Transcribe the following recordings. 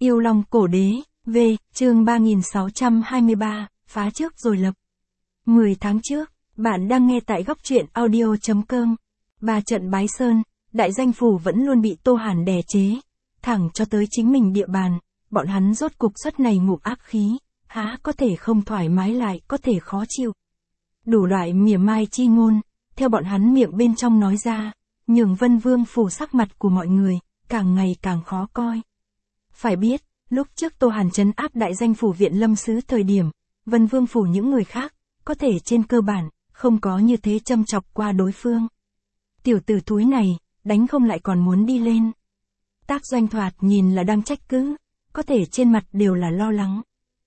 Yêu Long Cổ Đế, V, chương 3623, phá trước rồi lập. 10 tháng trước, bạn đang nghe tại góc truyện audio.com. Ba trận Bái Sơn, đại danh phủ vẫn luôn bị Tô Hàn đè chế, thẳng cho tới chính mình địa bàn, bọn hắn rốt cục xuất này ngụm ác khí, há có thể không thoải mái lại có thể khó chịu. Đủ loại mỉa mai chi ngôn, theo bọn hắn miệng bên trong nói ra, nhường Vân Vương phủ sắc mặt của mọi người, càng ngày càng khó coi. Phải biết, lúc trước Tô Hàn trấn áp đại danh phủ viện lâm sứ thời điểm, Vân Vương phủ những người khác, có thể trên cơ bản, không có như thế châm chọc qua đối phương. Tiểu tử thúi này, đánh không lại còn muốn đi lên. Tác Doanh thoạt nhìn là đang trách cứ, có thể trên mặt đều là lo lắng.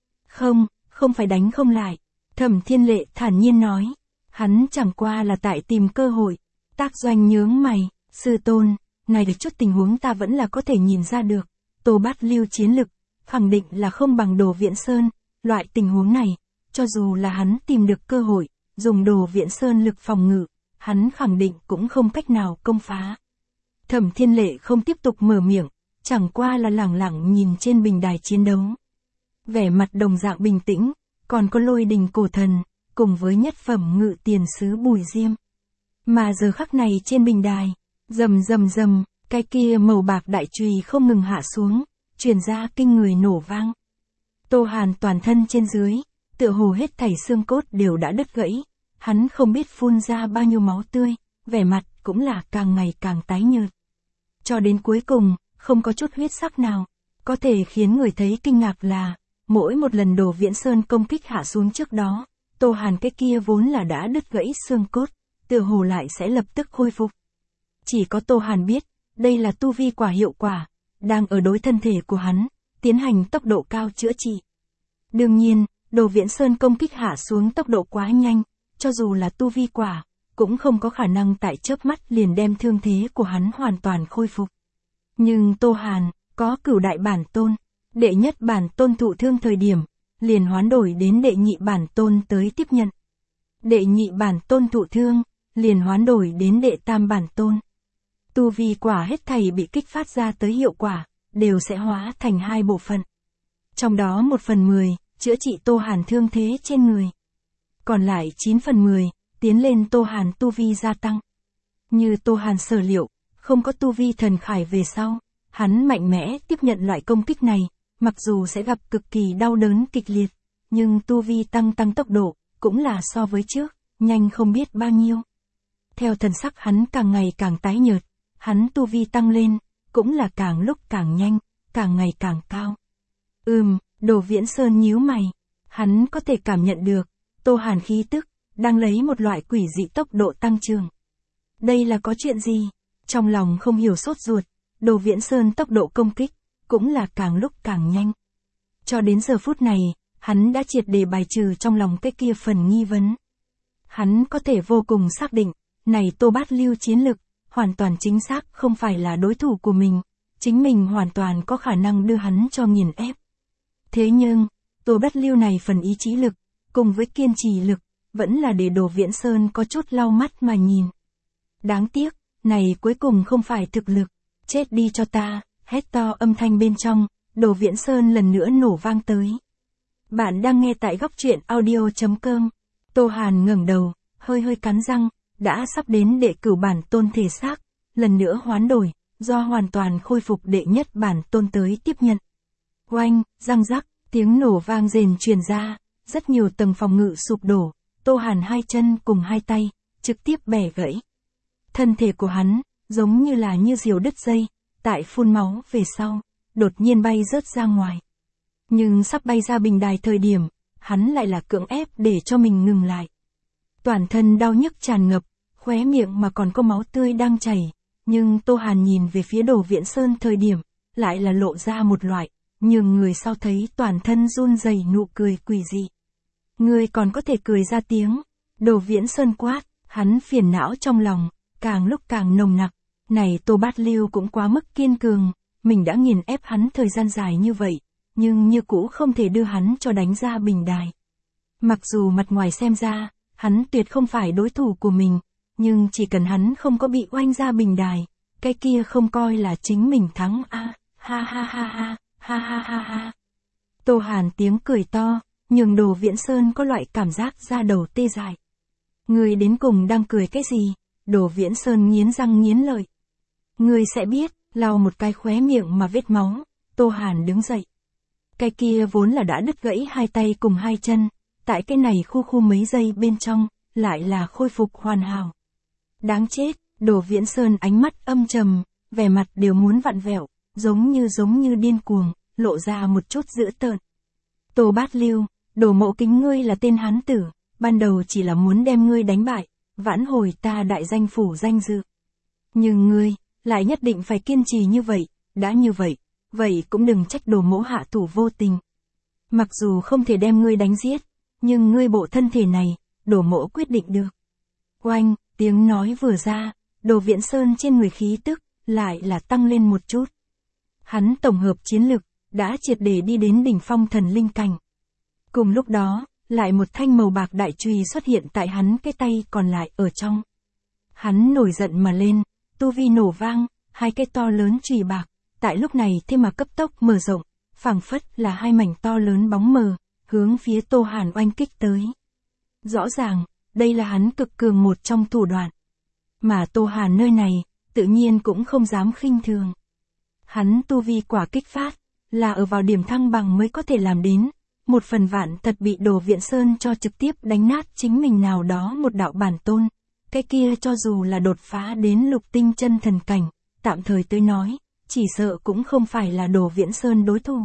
Không phải đánh không lại. Thẩm Thiên Lệ thản nhiên nói, hắn chẳng qua là tại tìm cơ hội. Tác Doanh nhướng mày, sư tôn, này được chút tình huống ta vẫn là có thể nhìn ra được. Tô Bát Lưu chiến lực, khẳng định là không bằng Đồ Viễn Sơn, loại tình huống này, cho dù là hắn tìm được cơ hội, dùng Đồ Viễn Sơn lực phòng ngự, hắn khẳng định cũng không cách nào công phá. Thẩm Thiên Lệ không tiếp tục mở miệng, chẳng qua là lẳng lặng nhìn trên bình đài chiến đấu. Vẻ mặt đồng dạng bình tĩnh, còn có Lôi Đình Cổ Thần, cùng với nhất phẩm ngự tiền sứ Bùi Diêm. Mà giờ khắc này trên bình đài, rầm, cái kia màu bạc đại chùy không ngừng hạ xuống, truyền ra kinh người nổ vang. Tô Hàn toàn thân trên dưới, tựa hồ hết thảy xương cốt đều đã đứt gãy, hắn không biết phun ra bao nhiêu máu tươi, vẻ mặt cũng là càng ngày càng tái nhợt. Cho đến cuối cùng, không có chút huyết sắc nào, có thể khiến người thấy kinh ngạc là, mỗi một lần Đồ Viễn Sơn công kích hạ xuống trước đó, Tô Hàn cái kia vốn là đã đứt gãy xương cốt, tựa hồ lại sẽ lập tức khôi phục. Chỉ có Tô Hàn biết, đây là tu vi quả hiệu quả, đang ở đối thân thể của hắn, tiến hành tốc độ cao chữa trị. Đương nhiên, Đồ Viễn Sơn công kích hạ xuống tốc độ quá nhanh, cho dù là tu vi quả, cũng không có khả năng tại chớp mắt liền đem thương thế của hắn hoàn toàn khôi phục. Nhưng Tô Hàn, có Cửu đại bản tôn, đệ nhất bản tôn thụ thương thời điểm, liền hoán đổi đến đệ nhị bản tôn tới tiếp nhận. Đệ nhị bản tôn thụ thương, liền hoán đổi đến đệ tam bản tôn. Tu vi quả hết thảy bị kích phát ra tới hiệu quả, đều sẽ hóa thành hai bộ phận. Trong đó 1/10, chữa trị Tô Hàn thương thế trên người. Còn lại 9/10, tiến lên Tô Hàn tu vi gia tăng. Như Tô Hàn sở liệu, không có tu vi thần khải về sau, hắn mạnh mẽ tiếp nhận loại công kích này, mặc dù sẽ gặp cực kỳ đau đớn kịch liệt, nhưng tu vi tăng tốc độ, cũng là so với trước, nhanh không biết bao nhiêu. Theo thần sắc hắn càng ngày càng tái nhợt, hắn tu vi tăng lên, cũng là càng lúc càng nhanh, càng ngày càng cao. Đồ Viễn Sơn nhíu mày, hắn có thể cảm nhận được, Tô Hàn khí tức, đang lấy một loại quỷ dị tốc độ tăng trưởng. Đây là có chuyện gì? Trong lòng không hiểu sốt ruột, Đồ Viễn Sơn tốc độ công kích, cũng là càng lúc càng nhanh. Cho đến giờ phút này, hắn đã triệt để bài trừ trong lòng cái kia phần nghi vấn. Hắn có thể vô cùng xác định, này Tô Bát Lưu chiến lực, hoàn toàn chính xác không phải là đối thủ của mình, chính mình hoàn toàn có khả năng đưa hắn cho nghiền ép. Thế nhưng, Tô Bát Lưu này phần ý chí lực, cùng với kiên trì lực, vẫn là để Đồ Viễn Sơn có chút lau mắt mà nhìn. Đáng tiếc, này cuối cùng không phải thực lực, chết đi cho ta, hét to âm thanh bên trong, Đồ Viễn Sơn lần nữa nổ vang tới. Bạn đang nghe tại góc truyện audio.com. Tô Hàn ngẩng đầu, hơi cắn răng, đã sắp đến đệ cửu bản tôn thể xác, lần nữa hoán đổi, do hoàn toàn khôi phục đệ nhất bản tôn tới tiếp nhận. Oanh, răng rắc, tiếng nổ vang rền truyền ra, rất nhiều tầng phòng ngự sụp đổ, Tô Hàn hai chân cùng hai tay, trực tiếp bẻ gãy. Thân thể của hắn, giống như là như diều đứt dây, tại phun máu về sau, đột nhiên bay rớt ra ngoài. Nhưng sắp bay ra bình đài thời điểm, hắn lại là cưỡng ép để cho mình ngừng lại. Toàn thân đau nhức tràn ngập, khóe miệng mà còn có máu tươi đang chảy, nhưng Tô Hàn nhìn về phía Đồ Viễn Sơn thời điểm, lại là lộ ra một loại, nhưng người sau thấy toàn thân run rẩy nụ cười quỷ dị. Người còn có thể cười ra tiếng, Đồ Viễn Sơn quát, hắn phiền não trong lòng, càng lúc càng nồng nặc, này Tô Bát Lưu cũng quá mức kiên cường, mình đã nghiền ép hắn thời gian dài như vậy, nhưng như cũ không thể đưa hắn cho đánh ra bình đài. Mặc dù mặt ngoài xem ra, hắn tuyệt không phải đối thủ của mình, nhưng chỉ cần hắn không có bị oanh ra bình đài, cái kia không coi là chính mình thắng a, ha ha ha ha, ha ha ha ha. Tô Hàn tiếng cười to, nhường Đồ Viễn Sơn có loại cảm giác da đầu tê dại. Ngươi đến cùng đang cười cái gì? Đồ Viễn Sơn nghiến răng nghiến lợi. Ngươi sẽ biết, lau một cái khóe miệng mà vết máu, Tô Hàn đứng dậy. Cái kia vốn là đã đứt gãy hai tay cùng hai chân, tại cái này khu mấy giây bên trong, lại là khôi phục hoàn hảo. Đáng chết, Đồ Viễn Sơn ánh mắt âm trầm, vẻ mặt đều muốn vặn vẹo, giống như điên cuồng, lộ ra một chút dữ tợn. Tô Bát Lưu, Đồ Mộ Kính ngươi là tên hán tử, ban đầu chỉ là muốn đem ngươi đánh bại, vãn hồi ta đại danh phủ danh dự. Nhưng ngươi, lại nhất định phải kiên trì như vậy, đã như vậy cũng đừng trách Đồ Mỗ hạ thủ vô tình. Mặc dù không thể đem ngươi đánh giết, nhưng ngươi bộ thân thể này, Đồ Mỗ quyết định được. Oanh, tiếng nói vừa ra, Đồ Viễn Sơn trên người khí tức, lại là tăng lên một chút. Hắn tổng hợp chiến lực, đã triệt để đi đến đỉnh phong thần linh cảnh. Cùng lúc đó, lại một thanh màu bạc đại chùy xuất hiện tại hắn cái tay còn lại ở trong. Hắn nổi giận mà lên, tu vi nổ vang, hai cái to lớn chùy bạc, tại lúc này thế mà cấp tốc mở rộng, phảng phất là hai mảnh to lớn bóng mờ, hướng phía Tô Hàn oanh kích tới. Rõ ràng, đây là hắn cực cường một trong thủ đoạn. Mà Tô Hàn nơi này, tự nhiên cũng không dám khinh thường. Hắn tu vi quả kích phát, là ở vào điểm thăng bằng mới có thể làm đến, một phần vạn thật bị Đồ Viễn Sơn cho trực tiếp đánh nát chính mình nào đó một đạo bản tôn. Cái kia cho dù là đột phá đến lục tinh chân thần cảnh, tạm thời tới nói, chỉ sợ cũng không phải là Đồ Viễn Sơn đối thủ.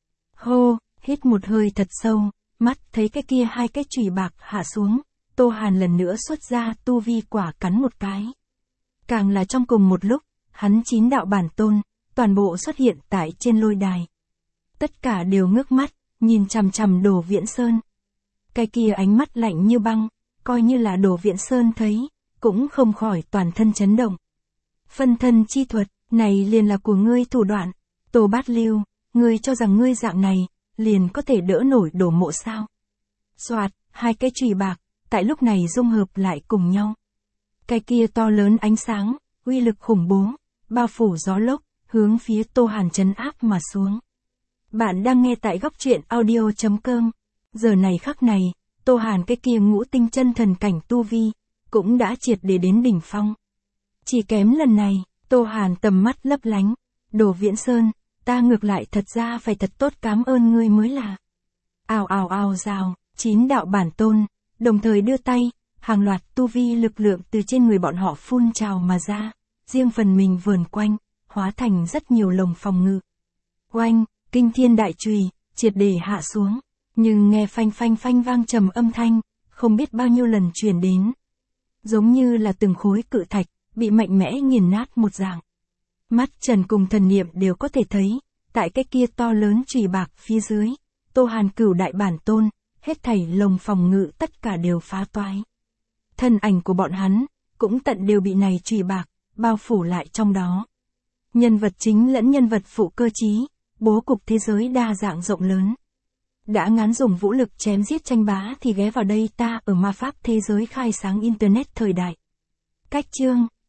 Hô, hít một hơi thật sâu, mắt thấy cái kia hai cái chùy bạc hạ xuống, Tô Hàn lần nữa xuất ra tu vi quả cắn một cái. Càng là trong cùng một lúc, hắn 9 đạo bản tôn, toàn bộ xuất hiện tại trên lôi đài. Tất cả đều ngước mắt, nhìn chằm chằm Đồ Viễn Sơn. Cái kia ánh mắt lạnh như băng, coi như là Đồ Viễn Sơn thấy, cũng không khỏi toàn thân chấn động. Phân thân chi thuật, này liền là của ngươi thủ đoạn. Tô Bát Lưu, ngươi cho rằng ngươi dạng này, liền có thể đỡ nổi Đồ Mộ sao? Soạt, hai cái chùy bạc, tại lúc này dung hợp lại cùng nhau. Cái kia to lớn ánh sáng, uy lực khủng bố, bao phủ gió lốc, hướng phía Tô Hàn trấn áp mà xuống. Bạn đang nghe tại góc truyện audio.com. Giờ này khắc này, Tô Hàn cái kia ngũ tinh chân thần cảnh tu vi, cũng đã triệt để đến đỉnh phong. Chỉ kém lần này, Tô Hàn tầm mắt lấp lánh. Đồ Viễn Sơn, ta ngược lại thật ra phải thật tốt cảm ơn ngươi mới là. Ào ào ào rào, 9 đạo bản tôn, đồng thời đưa tay, hàng loạt tu vi lực lượng từ trên người bọn họ phun trào mà ra, riêng phần mình vờn quanh, hóa thành rất nhiều lồng phòng ngự. Oanh, kinh thiên đại chùy, triệt để hạ xuống, nhưng nghe phanh phanh phanh vang trầm âm thanh, không biết bao nhiêu lần truyền đến. Giống như là từng khối cự thạch, bị mạnh mẽ nghiền nát một dạng. Mắt Trần cùng thần niệm đều có thể thấy, tại cái kia to lớn chùy bạc phía dưới, Tô Hàn cửu đại bản tôn, hết thảy lồng phòng ngự tất cả đều phá toái. Thân ảnh của bọn hắn, cũng tận đều bị này chùy bạc, bao phủ lại trong đó. Nhân vật chính lẫn nhân vật phụ cơ trí, bố cục thế giới đa dạng rộng lớn. Đã ngán dùng vũ lực chém giết tranh bá thì ghé vào đây ta ở ma pháp thế giới khai sáng Internet thời đại. Cách chương